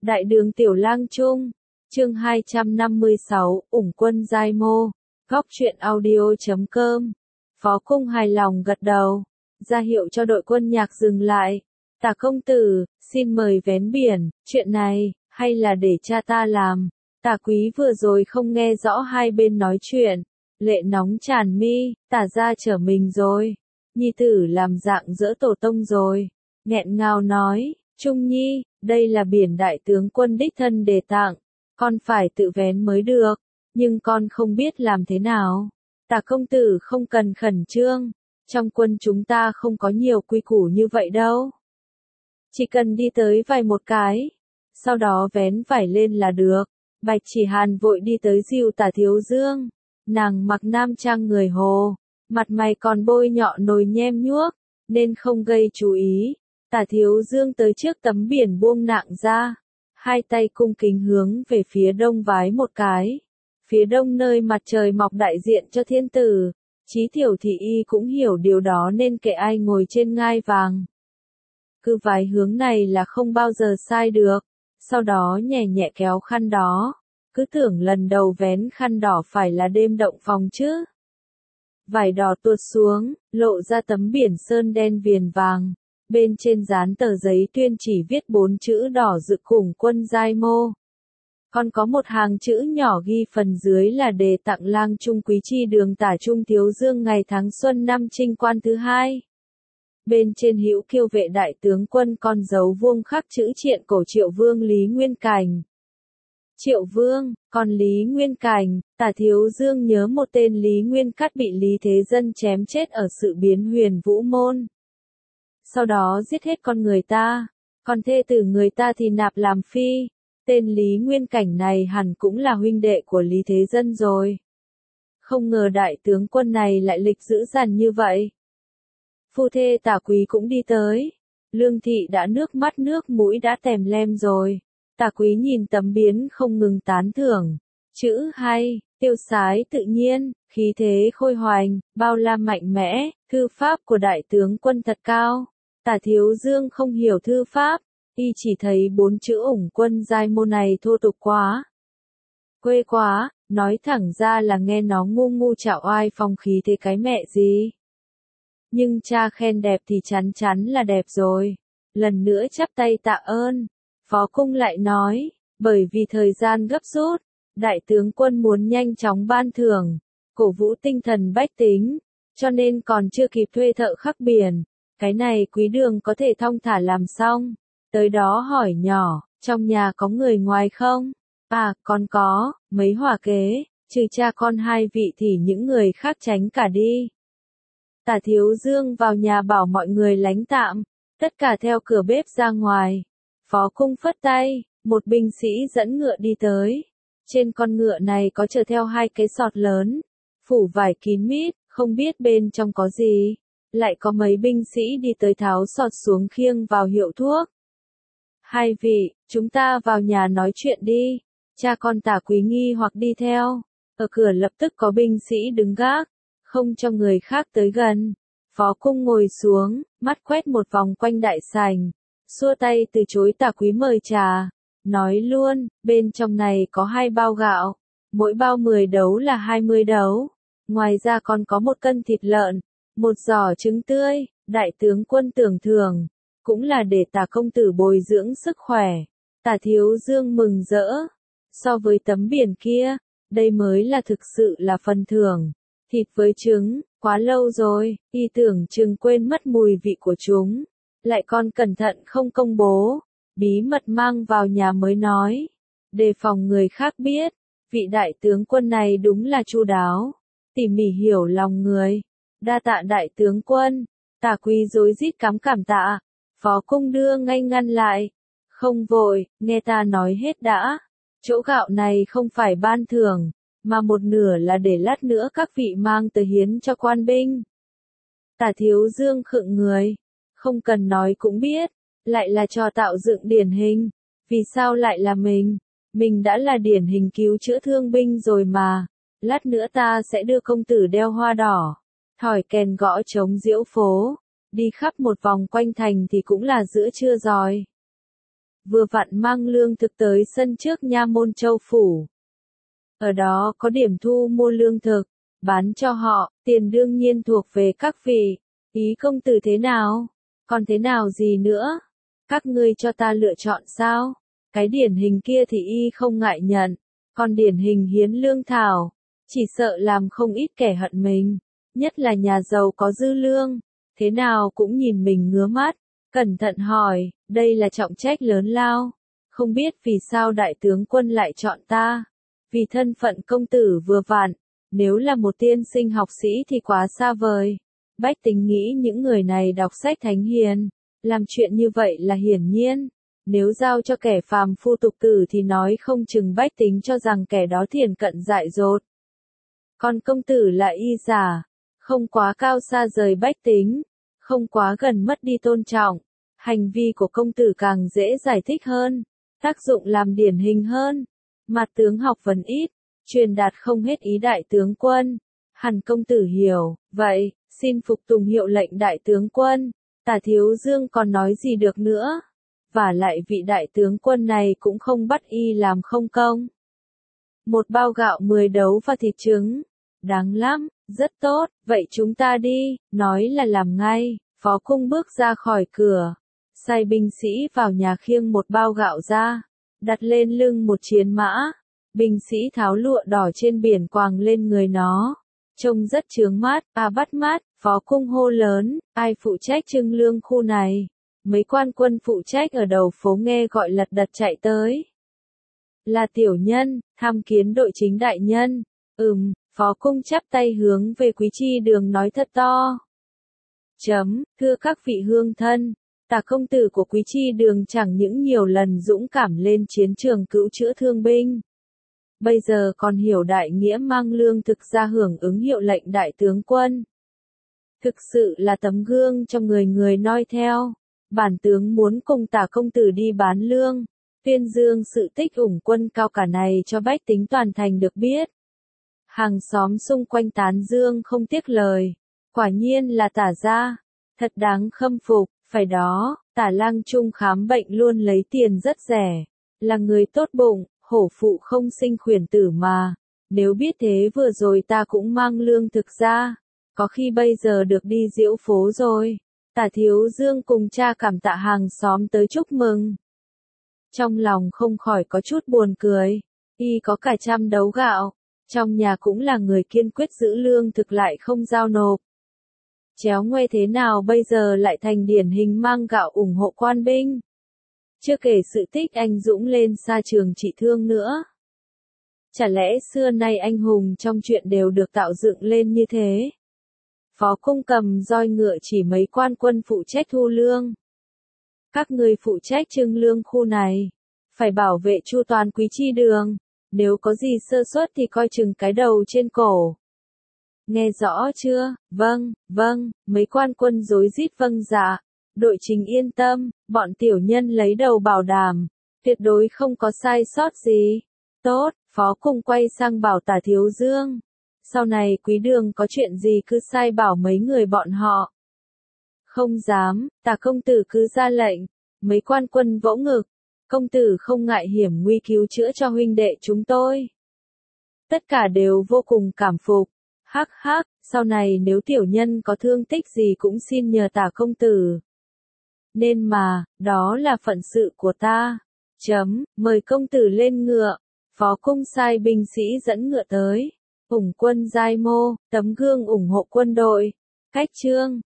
Đại đường Tiểu Lang Trung, chương 256, ủng quân giai mô, góc truyện audio.com. Phó Cung hài lòng gật đầu, ra hiệu cho đội quân nhạc dừng lại. Tả công tử, xin mời vén biển, chuyện này, hay là để cha ta làm. Tả quý vừa rồi không nghe rõ hai bên nói chuyện, lệ nóng tràn mi, tả ra trở mình rồi. Nhi tử làm dạng dỡ tổ tông rồi, nghẹn ngào nói, Trung Nhi, đây là biển đại tướng quân đích thân đề tặng, con phải tự vén mới được, nhưng con không biết làm thế nào. Tả công tử không cần khẩn trương, trong quân chúng ta không có nhiều quy củ như vậy đâu. Chỉ cần đi tới vài một cái, sau đó vén vải lên là được. Bạch Chỉ Hàn vội đi tới dìu Tả Thiếu Dương, nàng mặc nam trang người Hồ, mặt mày còn bôi nhọ nồi nhem nhuốc, nên không gây chú ý. Tả Thiếu Dương tới trước tấm biển buông nặng ra, hai tay cung kính hướng về phía đông vái một cái. Phía đông nơi mặt trời mọc đại diện cho thiên tử, Chí Thiểu Thị Y cũng hiểu điều đó nên kệ ai ngồi trên ngai vàng. Cứ vái hướng này là không bao giờ sai được, sau đó nhẹ nhẹ kéo khăn đó, cứ tưởng lần đầu vén khăn đỏ phải là đêm động phòng chứ. Vải đỏ tuột xuống, lộ ra tấm biển sơn đen viền vàng, bên trên dán tờ giấy tuyên chỉ viết 4 chữ đỏ rực ủng quân giai mô. Còn có một hàng chữ nhỏ ghi phần dưới là đề tặng Lang Trung Quý Chi Đường Tả Trung Thiếu Dương ngày tháng xuân năm Trinh Quan thứ 2. Bên trên hữu kiêu vệ đại tướng quân con dấu vuông khắc chữ triện cổ Triệu Vương Lý Nguyên Cảnh. Triệu Vương, còn Lý Nguyên Cảnh, Tả Thiếu Dương nhớ một tên Lý Nguyên Cát bị Lý Thế Dân chém chết ở sự biến Huyền Vũ Môn. Sau đó giết hết con người ta, còn thê tử người ta thì nạp làm phi. Tên Lý Nguyên Cảnh này hẳn cũng là huynh đệ của Lý Thế Dân rồi. Không ngờ đại tướng quân này lại lịch dữ dằn như vậy. Phu thê Tả Quý cũng đi tới. Lương Thị đã nước mắt nước mũi đã tèm lem rồi. Tả Quý nhìn tấm biến không ngừng tán thưởng. Chữ hay, tiêu sái tự nhiên, khí thế khôi hoành, bao la mạnh mẽ, thư pháp của đại tướng quân thật cao. Tả Thiếu Dương không hiểu thư pháp, y chỉ thấy 4 chữ ủng quân giai mô này thô tục quá. Quê quá, nói thẳng ra là nghe nó ngu ngu chạo oai phong khí thế cái mẹ gì. Nhưng cha khen đẹp thì chắn chắn là đẹp rồi. Lần nữa chắp tay tạ ơn. Phó Cung lại nói, bởi vì thời gian gấp rút, đại tướng quân muốn nhanh chóng ban thưởng, cổ vũ tinh thần bách tính, cho nên còn chưa kịp thuê thợ khắc biển. Cái này Quý Đường có thể thong thả làm xong. Tới đó hỏi nhỏ, trong nhà có người ngoài không? À, con có, mấy hòa kế, trừ cha con hai vị thì những người khác tránh cả đi. Tả Thiếu Dương vào nhà bảo mọi người lánh tạm, tất cả theo cửa bếp ra ngoài. Phó Cung phất tay, một binh sĩ dẫn ngựa đi tới. Trên con ngựa này có chở theo 2 cái sọt lớn, phủ vải kín mít, không biết bên trong có gì. Lại có mấy binh sĩ đi tới tháo sọt xuống khiêng vào hiệu thuốc. Hai vị, chúng ta vào nhà nói chuyện đi. Cha con Tả Quý nghi hoặc đi theo. Ở cửa lập tức có binh sĩ đứng gác, không cho người khác tới gần. Phó Cung ngồi xuống, mắt quét một vòng quanh đại sảnh, xua tay từ chối Tả Quý mời trà. Nói luôn, bên trong này có 2 bao gạo, mỗi bao 10 đấu là 20 đấu. Ngoài ra còn có 1 cân thịt lợn, 1 giỏ trứng tươi, đại tướng quân tưởng thưởng, cũng là để Tả công tử bồi dưỡng sức khỏe. Tả Thiếu Dương mừng rỡ, so với tấm biển kia, đây mới là thực sự là phần thưởng. Thịt với trứng, quá lâu rồi, y tưởng chừng quên mất mùi vị của chúng, lại còn cẩn thận không công bố, bí mật mang vào nhà mới nói, đề phòng người khác biết. Vị đại tướng quân này đúng là chu đáo, tỉ mỉ hiểu lòng người. Đa tạ đại tướng quân. Tả Quý rối rít cảm tạ. Phó Cung đưa ngay ngăn lại. Không vội, nghe ta nói hết đã. Chỗ gạo này không phải ban thưởng, mà một nửa là để lát nữa các vị mang tới hiến cho quan binh. Tả Thiếu Dương khựng người. Không cần nói cũng biết, lại là trò tạo dựng điển hình. Vì sao lại là mình? Mình đã là điển hình cứu chữa thương binh rồi mà. Lát nữa ta sẽ đưa công tử đeo hoa đỏ, thổi kèn gõ trống diễu phố, đi khắp một vòng quanh thành thì cũng là giữa trưa rồi. vừa vặn mang lương thực tới sân trước nha môn Châu phủ. Ở đó có điểm thu mua lương thực, bán cho họ, tiền đương nhiên thuộc về các vị. Ý công tử thế nào? Còn thế nào gì nữa? Các ngươi cho ta lựa chọn sao? Cái điển hình kia thì y không ngại nhận, còn điển hình hiến lương thảo, chỉ sợ làm không ít kẻ hận mình, nhất là nhà giàu có dư lương, thế nào cũng nhìn mình ngứa mắt, cẩn thận hỏi, đây là trọng trách lớn lao, không biết vì sao đại tướng quân lại chọn ta, vì thân phận công tử vừa vặn, nếu là một tiên sinh học sĩ thì quá xa vời. Bách tính nghĩ những người này đọc sách thánh hiền, làm chuyện như vậy là hiển nhiên. Nếu giao cho kẻ phàm phu tục tử thì nói không chừng bách tính cho rằng kẻ đó thiền cận dại dột. Còn công tử là y giả, không quá cao xa rời bách tính, không quá gần mất đi tôn trọng. Hành vi của công tử càng dễ giải thích hơn, tác dụng làm điển hình hơn. Mặt tướng học vấn ít, truyền đạt không hết ý đại tướng quân. Hẳn công tử hiểu, vậy, xin phục tùng hiệu lệnh đại tướng quân. Tả Thiếu Dương còn nói gì được nữa? Và lại vị đại tướng quân này cũng không bắt y làm không công. Một bao gạo 10 đấu và thịt trứng. Đáng lắm, rất tốt, vậy chúng ta đi, nói là làm ngay. Phó cung bước ra khỏi cửa, sai binh sĩ vào nhà khiêng một bao gạo ra, đặt lên lưng một chiến mã. Binh sĩ tháo lụa đỏ trên biển quàng lên người nó, trông rất chướng mắt, bắt mắt. Phó cung hô lớn, ai phụ trách trưng lương khu này? Mấy quan quân phụ trách ở đầu phố nghe gọi lật đật chạy tới. Là tiểu nhân, tham kiến đội chính đại nhân. Phó cung chắp tay hướng về Quý Chi Đường nói thật to. Thưa các vị hương thân, Tả công tử của Quý Chi Đường chẳng những nhiều lần dũng cảm lên chiến trường cứu chữa thương binh. Bây giờ còn hiểu đại nghĩa mang lương thực ra hưởng ứng hiệu lệnh đại tướng quân. Thực sự là tấm gương cho người người noi theo. Bản tướng muốn cùng Tả công tử đi bán lương, tuyên dương sự tích ủng quân cao cả này cho bách tính toàn thành được biết. Hàng xóm xung quanh tán dương không tiếc lời, quả nhiên là Tả gia, thật đáng khâm phục, phải đó, Tả lang trung khám bệnh luôn lấy tiền rất rẻ, là người tốt bụng, hổ phụ không sinh khuyển tử mà, nếu biết thế vừa rồi ta cũng mang lương thực ra, có khi bây giờ được đi diễu phố rồi. Tả Thiếu Dương cùng cha cảm tạ hàng xóm tới chúc mừng. Trong lòng không khỏi có chút buồn cười, y có cả 100 đấu gạo, trong nhà cũng là người kiên quyết giữ lương thực lại không giao nộp. Chéo ngoe thế nào bây giờ lại thành điển hình mang gạo ủng hộ quan binh. Chưa kể sự tích anh dũng lên xa trường trị thương nữa. Chả lẽ xưa nay anh hùng trong chuyện đều được tạo dựng lên như thế? Phó cung cầm roi ngựa chỉ mấy quan quân phụ trách thu lương. Các người phụ trách trưng lương khu này, phải bảo vệ chu toàn Quý Chi Đường, nếu có gì sơ suất thì coi chừng cái đầu trên cổ. Nghe rõ chưa? Vâng, mấy quan quân rối rít vâng dạ. Đội chính yên tâm, bọn tiểu nhân lấy đầu bảo đảm, tuyệt đối không có sai sót gì. Tốt, Phó cung quay sang bảo Tả Thiếu Dương. Sau này Quý Đường có chuyện gì cứ sai bảo mấy người bọn họ. Không dám, Tả công tử cứ ra lệnh. Mấy quan quân vỗ ngực. Công tử không ngại hiểm nguy cứu chữa cho huynh đệ chúng tôi. Tất cả đều vô cùng cảm phục. Hắc, sau này nếu tiểu nhân có thương tích gì cũng xin nhờ Tả công tử. Nên mà, đó là phận sự của ta. Mời công tử lên ngựa. Phó cung sai binh sĩ dẫn ngựa tới. Ủng quân giai mô, tấm gương ủng hộ quân đội. Cách chương